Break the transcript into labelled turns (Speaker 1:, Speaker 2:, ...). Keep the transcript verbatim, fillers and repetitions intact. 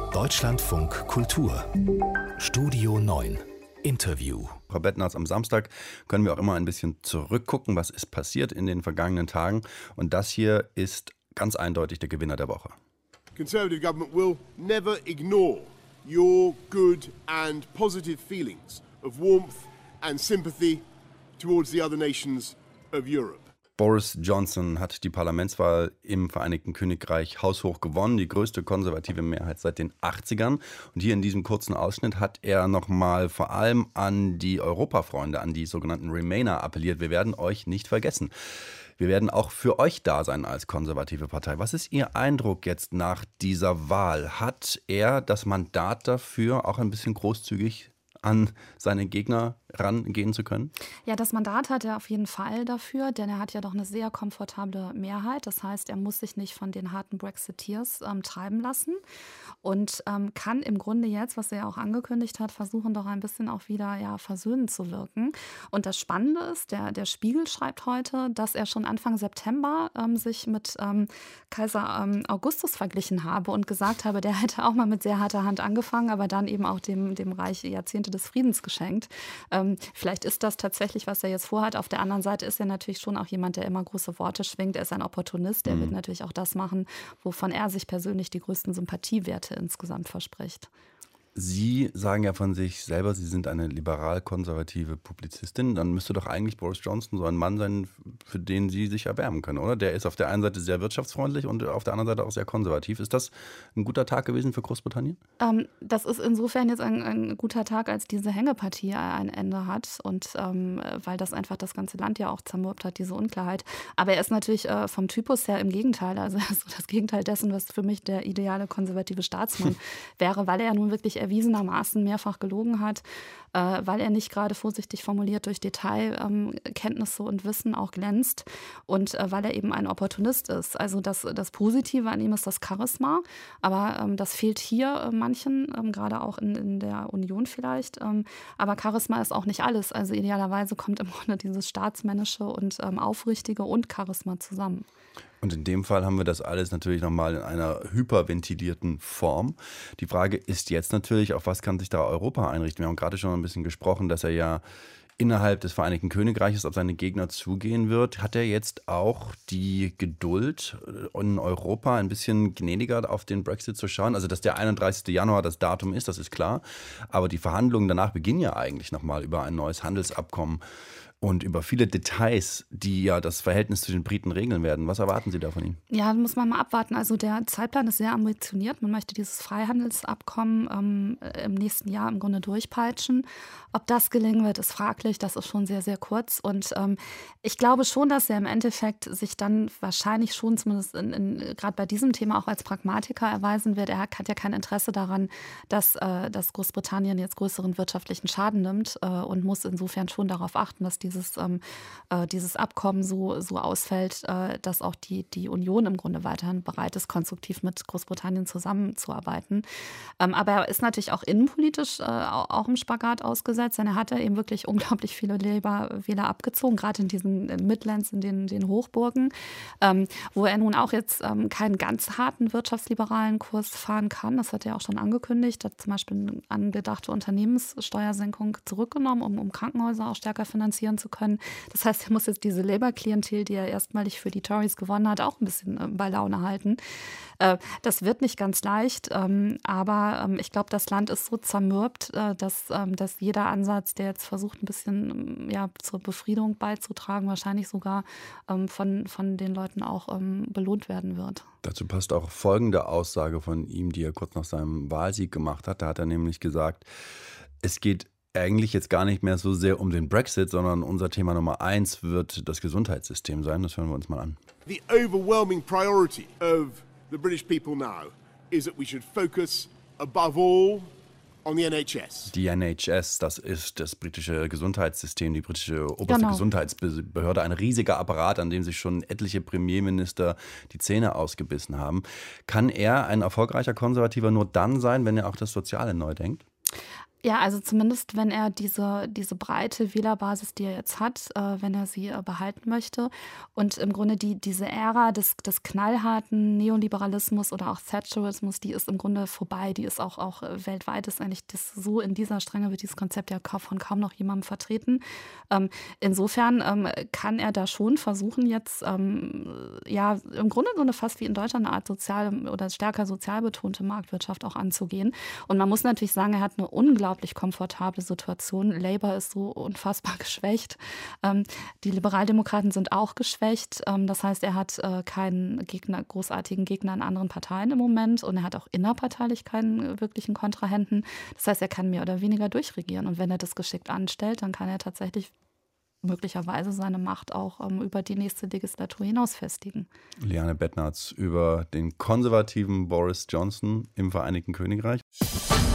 Speaker 1: Deutschlandfunk Kultur Studio neun Interview.
Speaker 2: Frau Bettners, am Samstag können wir auch immer ein bisschen zurückgucken, was ist passiert in den vergangenen Tagen. Und das hier ist ganz eindeutig der Gewinner der Woche.
Speaker 3: Conservative government will never ignore your good and positive feelings of warmth and sympathy towards the other nations of Europe.
Speaker 2: Boris Johnson hat die Parlamentswahl im Vereinigten Königreich haushoch gewonnen, die größte konservative Mehrheit seit den achtzigern. Und hier in diesem kurzen Ausschnitt hat er nochmal vor allem an die Europafreunde, an die sogenannten Remainer appelliert. Wir werden euch nicht vergessen. Wir werden auch für euch da sein als konservative Partei. Was ist Ihr Eindruck jetzt nach dieser Wahl? Hat er das Mandat dafür, auch ein bisschen großzügig an seine Gegner rangehen zu können?
Speaker 4: Ja, das Mandat hat er auf jeden Fall dafür, denn er hat ja doch eine sehr komfortable Mehrheit. Das heißt, er muss sich nicht von den harten Brexiteers ähm, treiben lassen und ähm, kann im Grunde jetzt, was er auch angekündigt hat, versuchen doch ein bisschen auch wieder ja, versöhnend zu wirken. Und das Spannende ist, der, der Spiegel schreibt heute, dass er schon Anfang September ähm, sich mit ähm, Kaiser ähm, Augustus verglichen habe und gesagt habe, der hätte auch mal mit sehr harter Hand angefangen, aber dann eben auch dem, dem Reich Jahrzehnte des Friedens geschenkt. Ähm, vielleicht ist das tatsächlich, was er jetzt vorhat. Auf der anderen Seite ist er natürlich schon auch jemand, der immer große Worte schwingt. Er ist ein Opportunist. Der mhm. wird natürlich auch das machen, wovon er sich persönlich die größten Sympathiewerte insgesamt verspricht.
Speaker 2: Sie sagen ja von sich selber, Sie sind eine liberal-konservative Publizistin. Dann müsste doch eigentlich Boris Johnson so ein Mann sein, für den Sie sich erwärmen können, oder? Der ist auf der einen Seite sehr wirtschaftsfreundlich und auf der anderen Seite auch sehr konservativ. Ist das ein guter Tag gewesen für Großbritannien? Ähm,
Speaker 4: das ist insofern jetzt ein, ein guter Tag, als diese Hängepartie ein Ende hat und ähm, weil das einfach das ganze Land ja auch zermürbt hat, diese Unklarheit. Aber er ist natürlich äh, vom Typus her im Gegenteil, also er ist so das Gegenteil dessen, was für mich der ideale konservative Staatsmann wäre, weil er ja nun wirklich erwiesenermaßen mehrfach gelogen hat, äh, weil er nicht gerade vorsichtig formuliert durch Detailkenntnisse ähm, und Wissen auch glänzt und äh, weil er eben ein Opportunist ist. Also das, das Positive an ihm ist das Charisma, aber ähm, das fehlt hier äh, manchen, ähm, gerade auch in, in der Union vielleicht. Ähm, aber Charisma ist auch nicht alles. Also idealerweise kommt im Grunde dieses Staatsmännische und ähm, Aufrichtige und Charisma zusammen.
Speaker 2: Und in dem Fall haben wir das alles natürlich nochmal in einer hyperventilierten Form. Die Frage ist jetzt natürlich, auf was kann sich da Europa einrichten? Wir haben gerade schon ein bisschen gesprochen, dass er ja innerhalb des Vereinigten Königreiches auf seine Gegner zugehen wird. Hat er jetzt auch die Geduld, in Europa ein bisschen gnädiger auf den Brexit zu schauen? Also, dass der einunddreißigste Januar das Datum ist, das ist klar. Aber die Verhandlungen danach beginnen ja eigentlich nochmal über ein neues Handelsabkommen und über viele Details, die ja das Verhältnis zu den Briten regeln werden. Was erwarten Sie da von ihm?
Speaker 4: Ja, da muss man mal abwarten. Also der Zeitplan ist sehr ambitioniert. Man möchte dieses Freihandelsabkommen ähm, im nächsten Jahr im Grunde durchpeitschen. Ob das gelingen wird, ist fraglich. Das ist schon sehr, sehr kurz. Und ähm, ich glaube schon, dass er im Endeffekt sich dann wahrscheinlich schon, zumindest in, in, gerade bei diesem Thema, auch als Pragmatiker erweisen wird. Er hat ja kein Interesse daran, dass, äh, dass Großbritannien jetzt größeren wirtschaftlichen Schaden nimmt äh, und muss insofern schon darauf achten, dass die Dieses, ähm, äh, dieses Abkommen so, so ausfällt, äh, dass auch die, die Union im Grunde weiterhin bereit ist, konstruktiv mit Großbritannien zusammenzuarbeiten. Ähm, aber er ist natürlich auch innenpolitisch äh, auch im Spagat ausgesetzt, denn er hat ja eben wirklich unglaublich viele Labour-Wähler abgezogen, gerade in diesen Midlands, in den, den Hochburgen, ähm, wo er nun auch jetzt ähm, keinen ganz harten wirtschaftsliberalen Kurs fahren kann. Das hat er auch schon angekündigt, hat zum Beispiel eine angedachte Unternehmenssteuersenkung zurückgenommen, um, um Krankenhäuser auch stärker finanzieren zu können. Das heißt, er muss jetzt diese Labour-Klientel, die er erstmalig für die Tories gewonnen hat, auch ein bisschen äh, bei Laune halten. Äh, das wird nicht ganz leicht, ähm, aber ähm, ich glaube, das Land ist so zermürbt, äh, dass, ähm, dass jeder Ansatz, der jetzt versucht, ein bisschen ja, zur Befriedung beizutragen, wahrscheinlich sogar ähm, von, von den Leuten auch ähm, belohnt werden wird.
Speaker 2: Dazu passt auch folgende Aussage von ihm, die er kurz nach seinem Wahlsieg gemacht hat. Da hat er nämlich gesagt, es geht eigentlich jetzt gar nicht mehr so sehr um den Brexit, sondern unser Thema Nummer eins wird das Gesundheitssystem sein. Das hören wir uns mal an.
Speaker 3: The overwhelming priority of the British people now is that we should focus above all on the N H S.
Speaker 2: Die N H S, das ist das britische Gesundheitssystem, die britische oberste
Speaker 4: Genau.
Speaker 2: Gesundheitsbehörde, ein riesiger Apparat, an dem sich schon etliche Premierminister die Zähne ausgebissen haben. Kann er ein erfolgreicher Konservativer nur dann sein, wenn er auch das Soziale neu denkt?
Speaker 4: Ja, also zumindest, wenn er diese, diese breite Wählerbasis, die er jetzt hat, äh, wenn er sie äh, behalten möchte. Und im Grunde die, diese Ära des, des knallharten Neoliberalismus oder auch Thatcherismus, die ist im Grunde vorbei. Die ist auch, auch äh, weltweit, ist eigentlich das so in dieser Strenge wird dieses Konzept ja ka- von kaum noch jemandem vertreten. Ähm, insofern ähm, kann er da schon versuchen, jetzt ähm, ja im Grunde so eine fast wie in Deutschland eine Art sozial oder stärker sozial betonte Marktwirtschaft auch anzugehen. Und man muss natürlich sagen, er hat eine unglaublich komfortable Situation. Labour ist so unfassbar geschwächt. Ähm, die Liberaldemokraten sind auch geschwächt. Ähm, das heißt, er hat äh, keinen Gegner, großartigen Gegner in anderen Parteien im Moment und er hat auch innerparteilich keinen wirklichen Kontrahenten. Das heißt, er kann mehr oder weniger durchregieren. Und wenn er das geschickt anstellt, dann kann er tatsächlich möglicherweise seine Macht auch ähm, über die nächste Legislatur hinaus festigen.
Speaker 2: Liane Bettnarz über den konservativen Boris Johnson im Vereinigten Königreich.